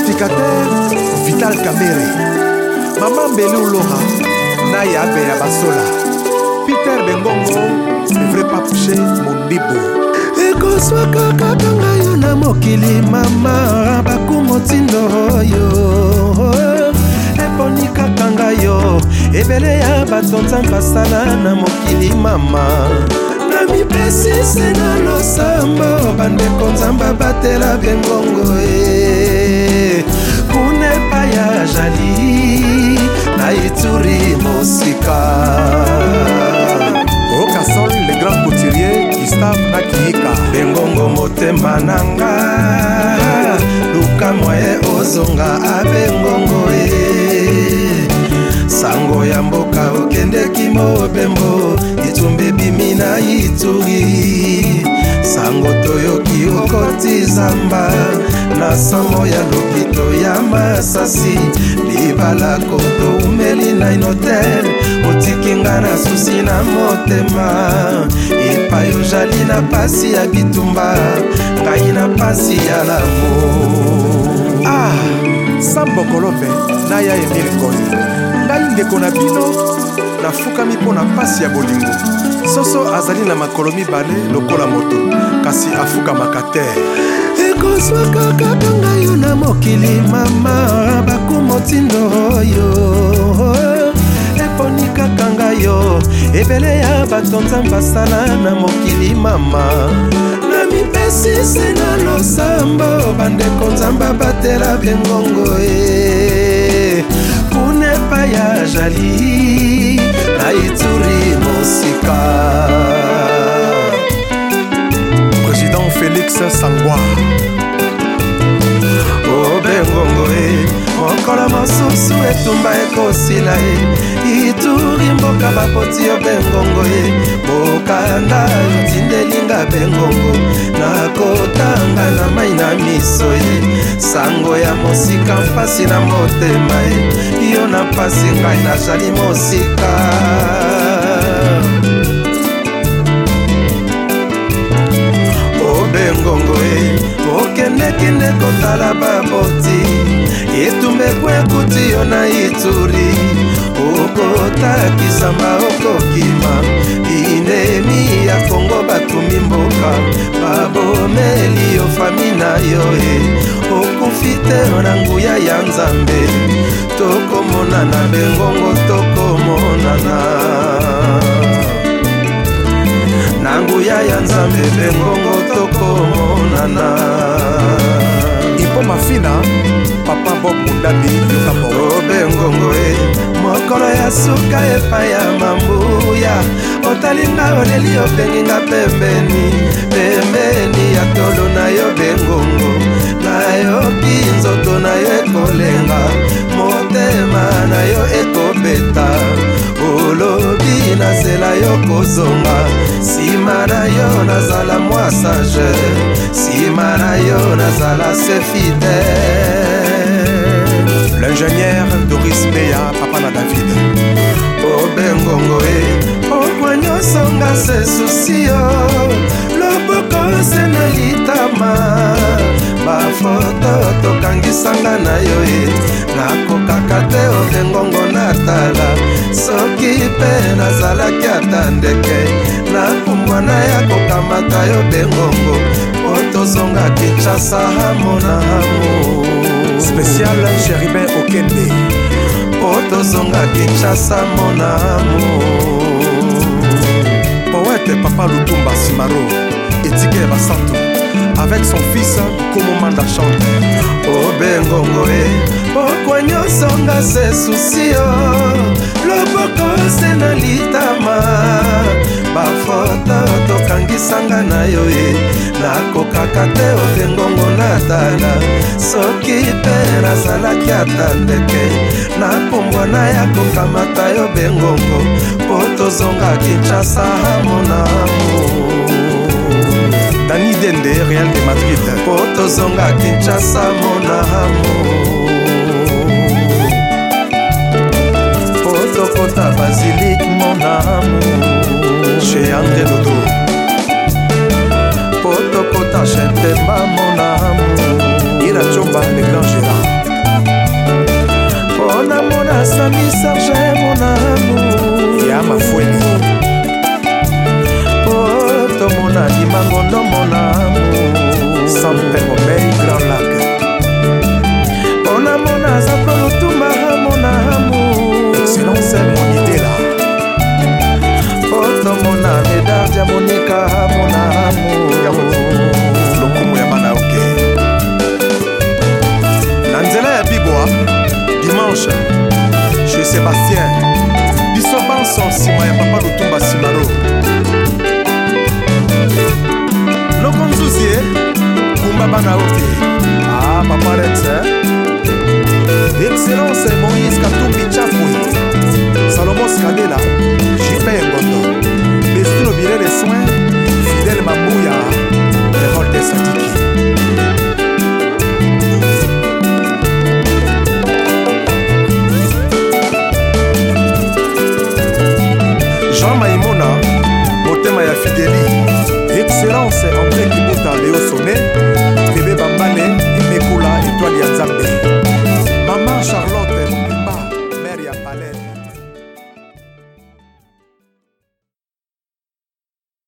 masticateur Vital Kamere, Maman Belou Laura, Naya Beya Basola, Peter Bengongo, le vrai papouché Mondibo. Ekoswaka kakanga yo na mokili mama bakumotindo yo eponi kakanga yo ebele ya batonza basala na mokili mama na mipesi se na losambo bandeko nzamba batela bengongo kunepa ya jali na Ituri mosika Au Cassol, le grand couturier Gustave Nakiika. Bengongo motema nanga luka moye ozonga abengongo sango ya mboka okendeki mobembo itumbe bimina Ituri sango toyoki okoti zamba na samo ya lokito ya Masasi libala koto umeli na inotel otikinga na susi na motema epai ojali na pasi ya bitumba ngai na pasi ya lamo Sambo Kolombe Naya Emile Ngoni ngai ndeko na bino nafukami mpo na pasi ya bolingo soso azali na makolo mibale lokola moto kasi afukamaka te ekozwaka kakanga yo na mokili mama bakumotindo yo eponi kakanga yo ebele ya batonza basala na mokili mama na mipesi se na losambo bandeko nzamba batela bengongo kunepa ya jali na Ituri mosika Président Félix Sangwa bengongo mokolo mosusu etumba ekosila Ituri mboka bapoti yo bengongo bokanda yotindelinga bengongo nakotanga na mai na miso sango ya mosika mpasi na motema yo na mpasi ngai nazali mosika bengongo okendekinde kotala baboti etumbekwe kuti yo na Ituri okotakisama okokima inemi ya Kongo batumi mboka babomeli yo fami na yo okufite na nguya ya Nzambe tokomonana bengongo tokomonana nanguya ya Nzambe bengongo tokomonana Ipo Mafina Papa Bob Mundandi Yokaporo bengongo mokolo ya suka epai ya mambuya otalinga oleli obenginga pembeni ya tolo na yo bengongo nayoki nzoto na yo ekolenga motema na yo ekobeta olobi nazela yo kozonga sima na yo nazala mwa sage sima na yo nazala se fidèle. L'ingénieur Doris Beya Papa na David bengongo okwanyosonga se susio loboko se na litama bafoto tokangisanga na yo nakokaka te bengongo natala soki mpe nazalaki ata ndeke nakumbwana ya kokamata yo bengongo po tozonga Kinshasa hamona hamo Spécial Chéribin Okende Otozonga Kinshasa mon amour Poète Papa Lutumba Simaro Etike Basanto avec son fils Komo Manda chante bengongo okwanyosonga se susio loboko se na litama bafoto tokangisanga na yo nakokaka te bengongo natala soki mpe nazalaki ata ndeke nakombwana ya kokamata yo bengongo po tozonga Kinshasa mon amour Dani Dende Real de Madrid po tozonga Kinshasa mon amour po tokota Basilique mon amour chez André Dodo po tokota Chentema mon amour Ira Chomba le grand Gérard Sam Pengomei, Grand Lac. Mona aza kolotuma mona hamu. Excellence mon idée là. Otomona medar diamonika mona hamu. Lokumu ya bana oke. Na nzela ya Bibwa, dimanche, chez Sébastien. Biso banso nsima ya papa Lutumba Simaro. Lokonzuzie, kumba bana oke. Ah, papa Rex, Excellence Moïse Katumbi Tchapoui. Salomon Skadela, J.P. Ngondo. Bestino Bire les soins, Fidèle Mamouya, Hérol de Sadiki. Jean Maïmona, Motema ya Fidéli. Excellence André Kibuta Léo Sonné.